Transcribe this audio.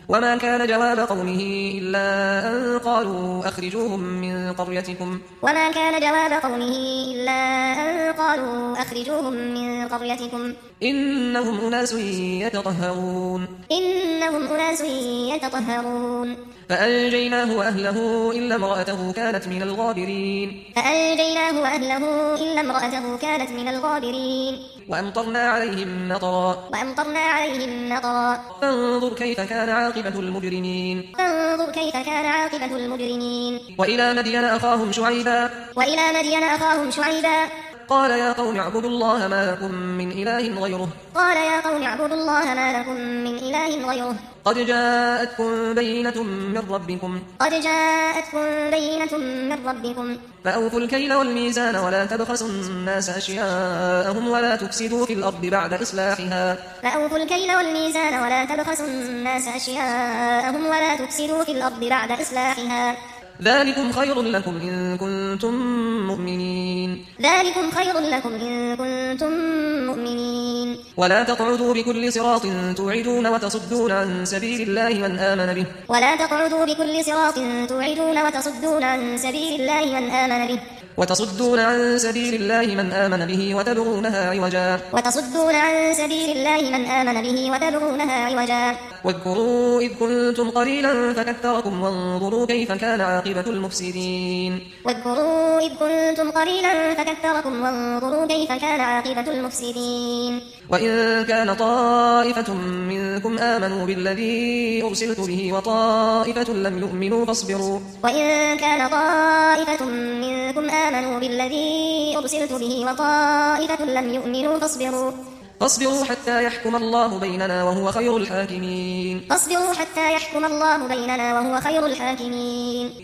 وما كان جواب قومه إلا أن قالوا أخرجوهم من قريتكم وما كان جواب قومه إلا أن قالوا أخرجوهم من قريتكم إنهم أناس يتطهرون فأنجيناه وأهله إلا امرأته كانت من الغابرين وأمطرنا عليهم مطرا فانظر كيف كان عاقبة المجرمين وإلى مدين أخاهم شعيبا قال يا قوم اعبدوا الله ما لكم من إله غيره قد جاءتكم بينة من ربكم فأوفوا الكيل والميزان ولا تبخسوا الناس أشياءهم ولا تفسدوا في الأرض بعد إصلاحها ذلكم خير لكم إن كنتم مؤمنين ولا تقعدوا بكل صراط توعدون وتصدون عن سبيل الله من آمن به وتبغونها عوجا واذكروا إذ كنتم قليلا فكثركم وانظروا كيف كان عاقبة المفسدين وإن كان طائفة منكم آمنوا بالذي أرسلت به وطائفة لم يؤمنوا فاصبروا حتى يحكم الله بيننا وهو خير الحاكمين